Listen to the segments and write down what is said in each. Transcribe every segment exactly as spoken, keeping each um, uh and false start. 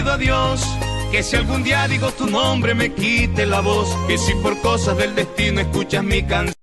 pido a Dios que si algún día digo tu nombre me quite la voz, que si por cosas del destino escuchas mi canción.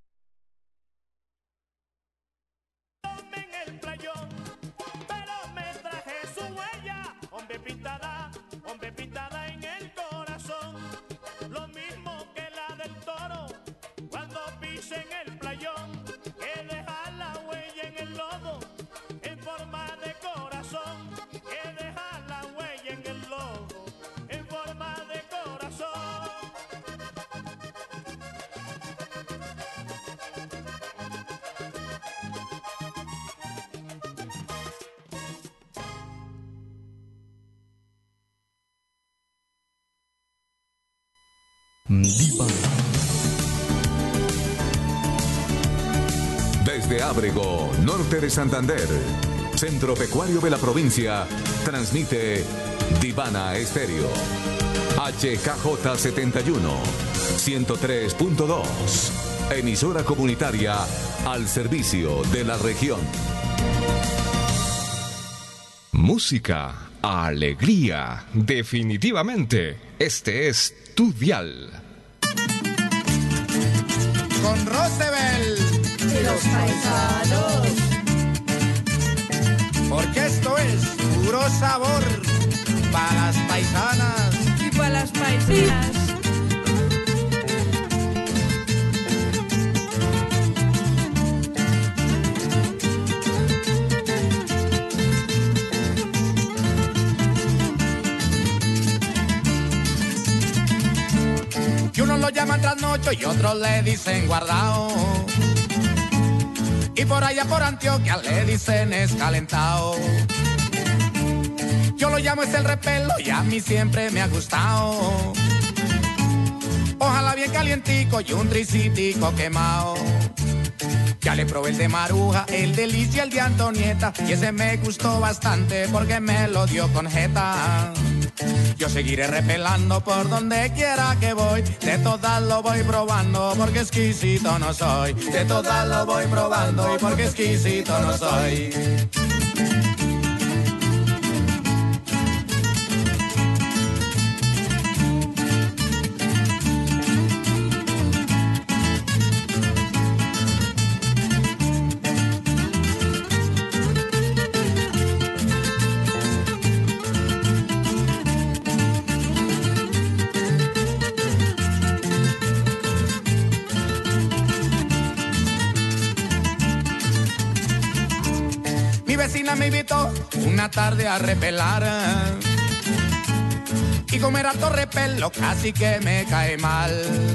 Divana. Desde Ábrego, norte de Santander, centro pecuario de la provincia, transmite Divana Estéreo. H K J setenta y uno, ciento tres punto dos. Emisora comunitaria al servicio de la región. Música, alegría, definitivamente. Este es tu dial. Con Rosebel y los paisanos. Porque esto es puro sabor para las paisanas y para las paisanas. Que unos lo llaman trasnocho y otros le dicen guardao. Y por allá por Antioquia le dicen escalentao. Yo lo llamo es el repelo y a mí siempre me ha gustado. Ojalá bien calientico y un tricitico quemado. Ya le probé el de Maruja, el de Liz y el de Antonieta, y ese me gustó bastante porque me lo dio con jeta. Yo seguiré repelando por donde quiera que voy, de todas lo voy probando porque exquisito no soy. De todas lo voy probando y porque exquisito no soy. Me invitó una tarde a repelar y comer harto repelo casi que me cae mal.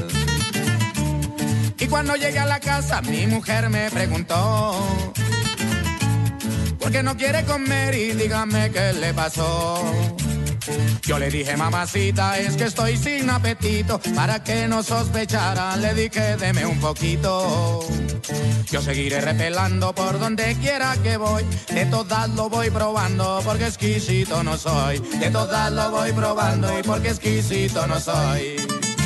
Y cuando llegué a la casa mi mujer me preguntó ¿por qué no quiere comer? Y dígame qué le pasó. Yo le dije, mamacita, es que estoy sin apetito. Para que no sospechara, le dije, deme un poquito. Yo seguiré repelando por donde quiera que voy. De todas lo voy probando porque exquisito no soy. De todas lo voy probando y porque exquisito no soy.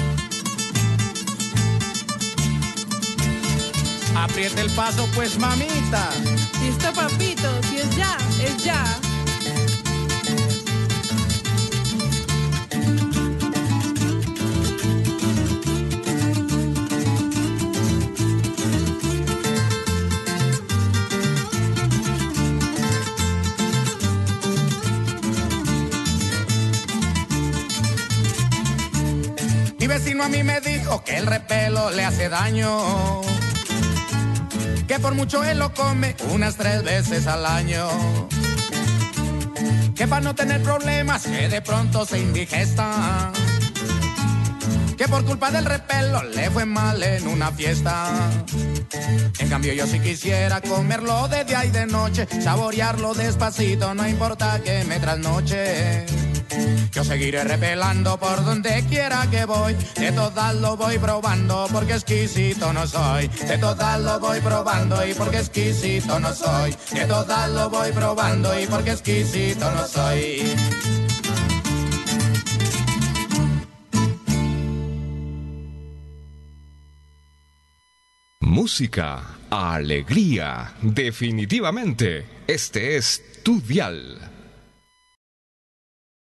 Apriete el paso pues, mamita. Listo, papito, si es ya, es ya. Mi vecino a mí me dijo que el repelo le hace daño, que por mucho él lo come unas tres veces al año, que para no tener problemas que de pronto se indigesta, que por culpa del repelo le fue mal en una fiesta. En cambio yo si quisiera comerlo de día y de noche, saborearlo despacito, no importa que me trasnoche. Yo seguiré repelando por donde quiera que voy. De todas lo voy probando porque exquisito no soy. De todas lo voy probando y porque exquisito no soy. De todas lo voy probando y porque exquisito no soy. Música, alegría, definitivamente. Este es tu dial.